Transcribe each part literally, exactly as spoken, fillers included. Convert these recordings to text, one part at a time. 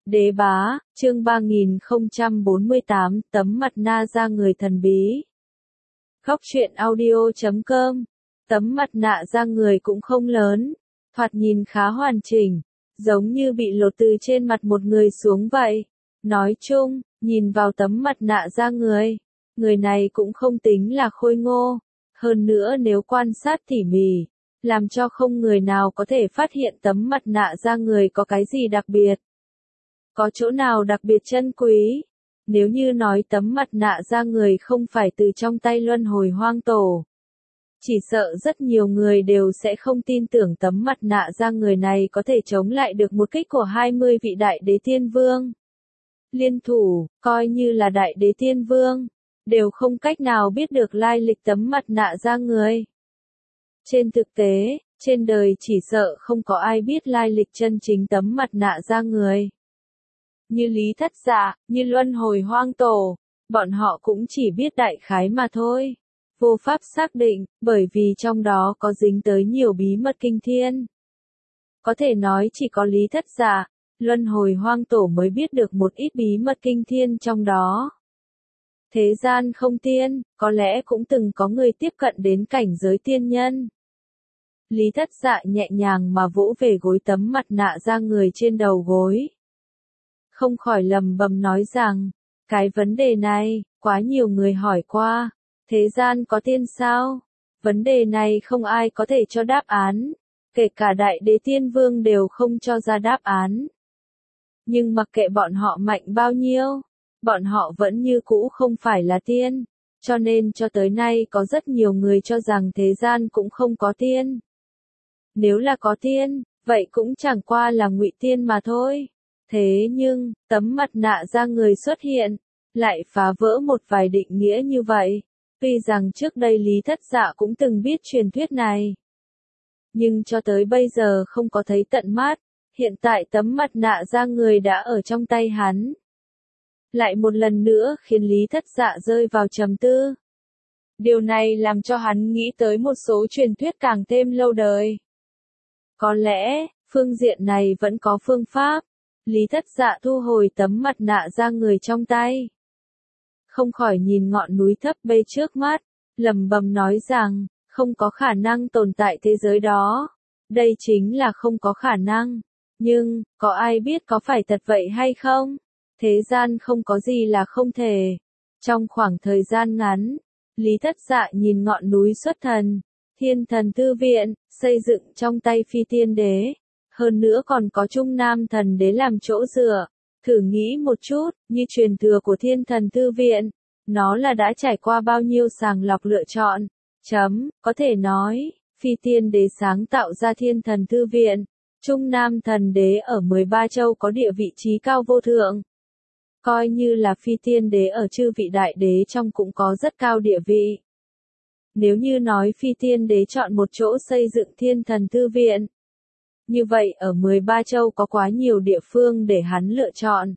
Đế bá, chương ba nghìn không trăm bốn mươi tám, tấm mặt nạ da người thần bí. Góc truyện audio chấm com. Tấm mặt nạ da người cũng không lớn, thoạt nhìn khá hoàn chỉnh, giống như bị lột từ trên mặt một người xuống vậy. Nói chung, nhìn vào tấm mặt nạ da người, người này cũng không tính là khôi ngô. Hơn nữa nếu quan sát tỉ mỉ, làm cho không người nào có thể phát hiện tấm mặt nạ da người có cái gì đặc biệt. Có chỗ nào đặc biệt chân quý? Nếu như nói tấm mặt nạ da người không phải từ trong tay luân hồi hoang tổ, chỉ sợ rất nhiều người đều sẽ không tin tưởng tấm mặt nạ da người này có thể chống lại được một kích của hai mươi vị đại đế tiên vương. Liên thủ, coi như là đại đế tiên vương, đều không cách nào biết được lai lịch tấm mặt nạ da người. Trên thực tế, trên đời chỉ sợ không có ai biết lai lịch chân chính tấm mặt nạ da người. Như Lý Thất Dạ, như luân hồi hoang tổ, bọn họ cũng chỉ biết đại khái mà thôi. Vô pháp xác định, bởi vì trong đó có dính tới nhiều bí mật kinh thiên. Có thể nói chỉ có Lý Thất Dạ, luân hồi hoang tổ mới biết được một ít bí mật kinh thiên trong đó. Thế gian không tiên, có lẽ cũng từng có người tiếp cận đến cảnh giới tiên nhân. Lý Thất Dạ nhẹ nhàng mà vỗ về gối tấm mặt nạ da người trên đầu gối. Không khỏi lầm bầm nói rằng, cái vấn đề này, quá nhiều người hỏi qua, thế gian có tiên sao? Vấn đề này không ai có thể cho đáp án, kể cả đại đế tiên vương đều không cho ra đáp án. Nhưng mặc kệ bọn họ mạnh bao nhiêu, bọn họ vẫn như cũ không phải là tiên, cho nên cho tới nay có rất nhiều người cho rằng thế gian cũng không có tiên. Nếu là có tiên, vậy cũng chẳng qua là ngụy tiên mà thôi. Thế nhưng, tấm mặt nạ da người xuất hiện, lại phá vỡ một vài định nghĩa như vậy. Tuy rằng trước đây Lý Thất Dạ cũng từng biết truyền thuyết này, nhưng cho tới bây giờ không có thấy tận mắt. Hiện tại tấm mặt nạ da người đã ở trong tay hắn. Lại một lần nữa khiến Lý Thất Dạ rơi vào trầm tư. Điều này làm cho hắn nghĩ tới một số truyền thuyết càng thêm lâu đời. Có lẽ, phương diện này vẫn có phương pháp. Lý Thất Dạ thu hồi tấm mặt nạ da người trong tay. Không khỏi nhìn ngọn núi thấp bê trước mắt, lẩm bẩm nói rằng, không có khả năng tồn tại thế giới đó. Đây chính là không có khả năng. Nhưng, có ai biết có phải thật vậy hay không? Thế gian không có gì là không thể. Trong khoảng thời gian ngắn, Lý Thất Dạ nhìn ngọn núi xuất thần, Thiên Thần Thư Viện, xây dựng trong tay Phi Tiên Đế. Hơn nữa còn có Trung Nam Thần Đế làm chỗ dựa. Thử nghĩ một chút, như truyền thừa của Thiên Thần Thư Viện, nó là đã trải qua bao nhiêu sàng lọc lựa chọn. Chấm, có thể nói, Phi Tiên Đế sáng tạo ra Thiên Thần Thư Viện. Trung Nam Thần Đế ở mười ba châu có địa vị trí cao vô thượng. Coi như là Phi Tiên Đế ở chư vị đại đế trong cũng có rất cao địa vị. Nếu như nói Phi Tiên Đế chọn một chỗ xây dựng Thiên Thần Thư Viện, như vậy ở mười ba châu có quá nhiều địa phương để hắn lựa chọn.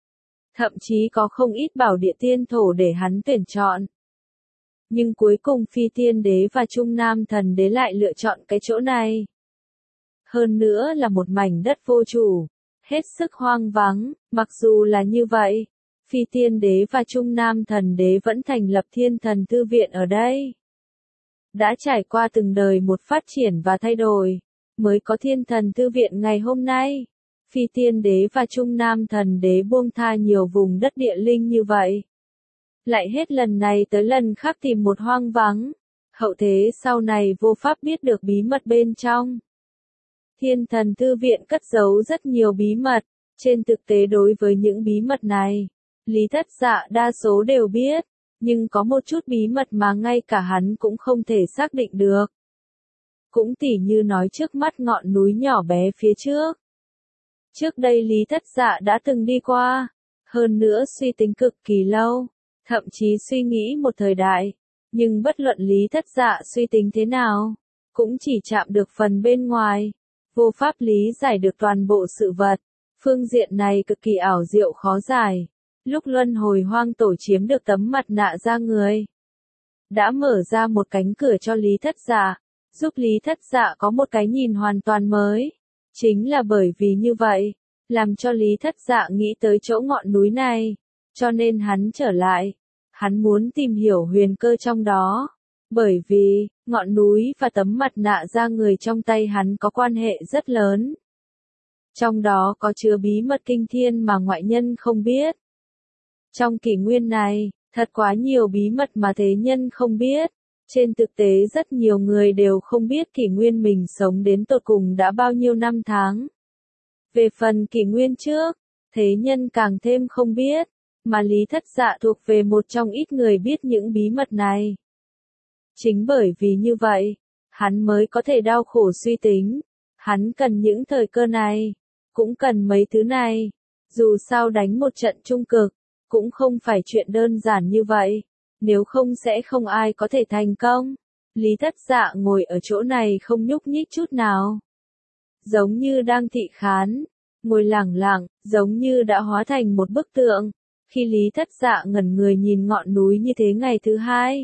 Thậm chí có không ít bảo địa tiên thổ để hắn tuyển chọn. Nhưng cuối cùng Phi Tiên Đế và Trung Nam Thần Đế lại lựa chọn cái chỗ này. Hơn nữa là một mảnh đất vô chủ, hết sức hoang vắng. Mặc dù là như vậy, Phi Tiên Đế và Trung Nam Thần Đế vẫn thành lập Thiên Thần Thư Viện ở đây. Đã trải qua từng đời một phát triển và thay đổi, mới có Thiên Thần Thư Viện ngày hôm nay. Phi Tiên Đế và Trung Nam Thần Đế buông tha nhiều vùng đất địa linh như vậy. Lại hết lần này tới lần khác tìm một hoang vắng. Hậu thế sau này vô pháp biết được bí mật bên trong. Thiên Thần Thư Viện cất giấu rất nhiều bí mật. Trên thực tế đối với những bí mật này, Lý Thất Dạ đa số đều biết. Nhưng có một chút bí mật mà ngay cả hắn cũng không thể xác định được. Cũng tỉ như nói trước mắt ngọn núi nhỏ bé phía trước. Trước đây Lý Thất Dạ đã từng đi qua, hơn nữa suy tính cực kỳ lâu, thậm chí suy nghĩ một thời đại, nhưng bất luận Lý Thất Dạ suy tính thế nào, cũng chỉ chạm được phần bên ngoài, vô pháp lý giải được toàn bộ sự vật. Phương diện này cực kỳ ảo diệu khó giải. Lúc luân hồi hoang tổ chiếm được tấm mặt nạ da người, đã mở ra một cánh cửa cho Lý Thất Dạ, giúp Lý Thất Dạ có một cái nhìn hoàn toàn mới. Chính là bởi vì như vậy, làm cho Lý Thất Dạ nghĩ tới chỗ ngọn núi này, cho nên hắn trở lại. Hắn muốn tìm hiểu huyền cơ trong đó, bởi vì, ngọn núi và tấm mặt nạ da người trong tay hắn có quan hệ rất lớn. Trong đó có chứa bí mật kinh thiên mà ngoại nhân không biết. Trong kỷ nguyên này, thật quá nhiều bí mật mà thế nhân không biết. Trên thực tế rất nhiều người đều không biết kỷ nguyên mình sống đến tột cùng đã bao nhiêu năm tháng. Về phần kỷ nguyên trước, thế nhân càng thêm không biết, mà Lý Thất Dạ thuộc về một trong ít người biết những bí mật này. Chính bởi vì như vậy, hắn mới có thể đau khổ suy tính, hắn cần những thời cơ này, cũng cần mấy thứ này, dù sao đánh một trận trung cực, cũng không phải chuyện đơn giản như vậy, nếu không sẽ không ai có thể thành công. Lý Thất Dạ ngồi ở chỗ này không nhúc nhích chút nào, giống như đang thị khán, ngồi lẳng lặng, giống như đã hóa thành một bức tượng. Khi Lý Thất Dạ ngẩn người nhìn ngọn núi như thế ngày thứ hai,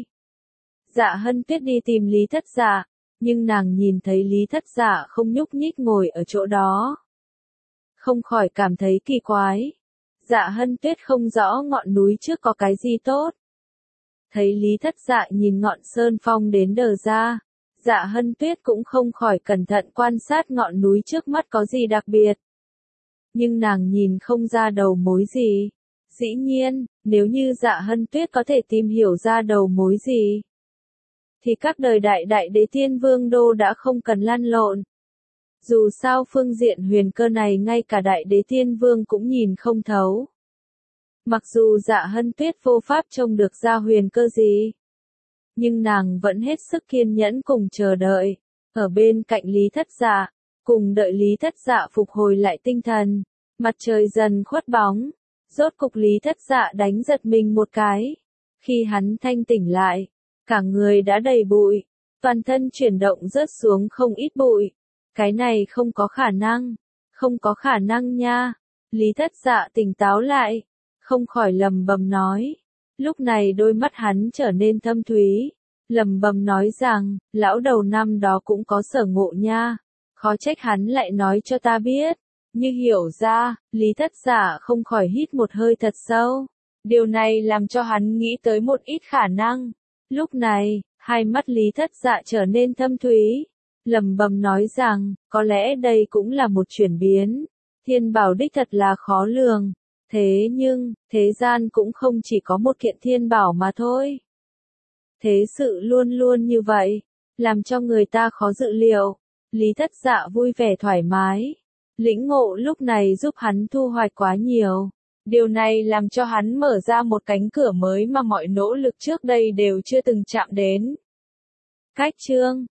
Dạ Hân Tuyết đi tìm Lý Thất Dạ, nhưng nàng nhìn thấy Lý Thất Dạ không nhúc nhích ngồi ở chỗ đó, không khỏi cảm thấy kỳ quái. Dạ Hân Tuyết không rõ ngọn núi trước có cái gì tốt. Thấy Lý Thất Dạ nhìn ngọn sơn phong đến đờ ra, Dạ Hân Tuyết cũng không khỏi cẩn thận quan sát ngọn núi trước mắt có gì đặc biệt. Nhưng nàng nhìn không ra đầu mối gì. Dĩ nhiên, nếu như Dạ Hân Tuyết có thể tìm hiểu ra đầu mối gì, thì các đời đại đại đế thiên vương đô đã không cần lăn lộn. Dù sao phương diện huyền cơ này ngay cả đại đế thiên vương cũng nhìn không thấu. Mặc dù Dạ Hân Tuyết vô pháp trông được ra huyền cơ gì, nhưng nàng vẫn hết sức kiên nhẫn cùng chờ đợi, ở bên cạnh Lý Thất Dạ, cùng đợi Lý Thất Dạ phục hồi lại tinh thần. Mặt trời dần khuất bóng, rốt cục Lý Thất Dạ đánh giật mình một cái. Khi hắn thanh tỉnh lại, cả người đã đầy bụi, toàn thân chuyển động rớt xuống không ít bụi. Cái này không có khả năng, không có khả năng nha. Lý Thất Dạ tỉnh táo lại, không khỏi lầm bầm nói. Lúc này đôi mắt hắn trở nên thâm thúy, lầm bầm nói rằng, lão đầu năm đó cũng có sở ngộ nha, khó trách hắn lại nói cho ta biết. Như hiểu ra, Lý Thất Dạ không khỏi hít một hơi thật sâu. Điều này làm cho hắn nghĩ tới một ít khả năng. Lúc này, hai mắt Lý Thất Dạ trở nên thâm thúy, lầm bầm nói rằng, có lẽ đây cũng là một chuyển biến. Thiên bảo đích thật là khó lường. Thế nhưng, thế gian cũng không chỉ có một kiện thiên bảo mà thôi. Thế sự luôn luôn như vậy, làm cho người ta khó dự liệu. Lý Thất Dạ vui vẻ thoải mái. Lĩnh ngộ lúc này giúp hắn thu hoạch quá nhiều. Điều này làm cho hắn mở ra một cánh cửa mới mà mọi nỗ lực trước đây đều chưa từng chạm đến. Cách chương